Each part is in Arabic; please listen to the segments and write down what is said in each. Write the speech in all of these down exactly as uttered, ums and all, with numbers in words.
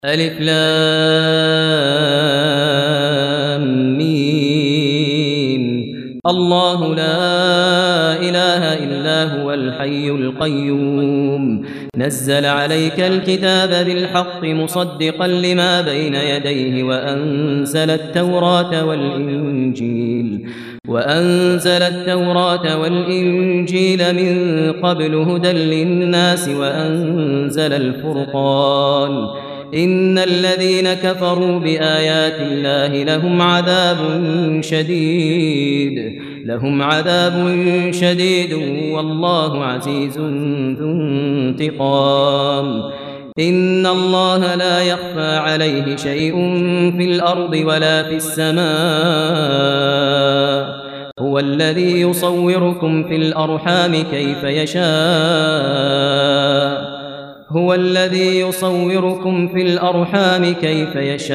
ألف لام ميم. الله لا إله إلا هو الحي القيوم نزل عليك الكتاب بالحق مصدقا لما بين يديه وأنزل التوراة والإنجيل وأنزل التوراة والإنجيل من قبل هدى للناس وأنزل الفرقان إن الذين كفروا بآيات الله لهم عذاب شديد لهم عذاب شديد والله عزيز ذو انتقام إن الله لا يخفى عليه شيء في الأرض ولا في السماء هو الذي يصوركم في الأرحام كيف يشاء هو الذي يصوركم في الأرحام كيف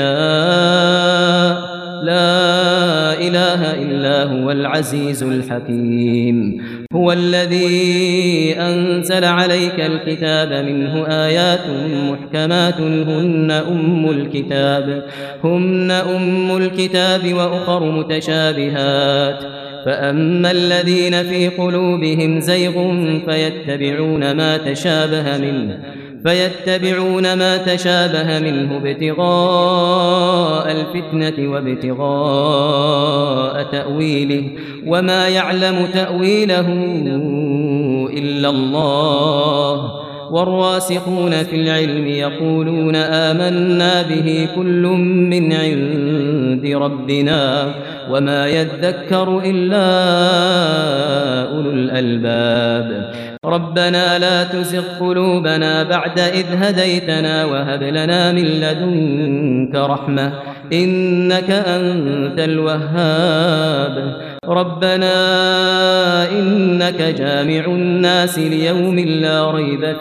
يشاء لا إله إلا هو العزيز الحكيم هو الذي أنزل عليك الكتاب منه آيات محكمات هن أم الكتاب هن أم الكتاب وأخر متشابهات فأما الذين في قلوبهم زيغ فيتبعون ما تشابه منه فيتبعون ما تشابه منه ابتغاء الفتنة وابتغاء تأويله وما يعلم تأويله إلا الله والراسخون في العلم يقولون آمنا به كل من عند ربنا وما يذكر إلا أولو الألباب ربنا لا تزغ قلوبنا بعد إذ هديتنا وهب لنا من لدنك رحمة إنك أنت الوهاب ربنا إنك جامع الناس ليوم لا ريب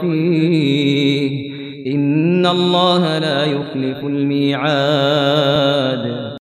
فيه إن الله لا يخلف الميعاد.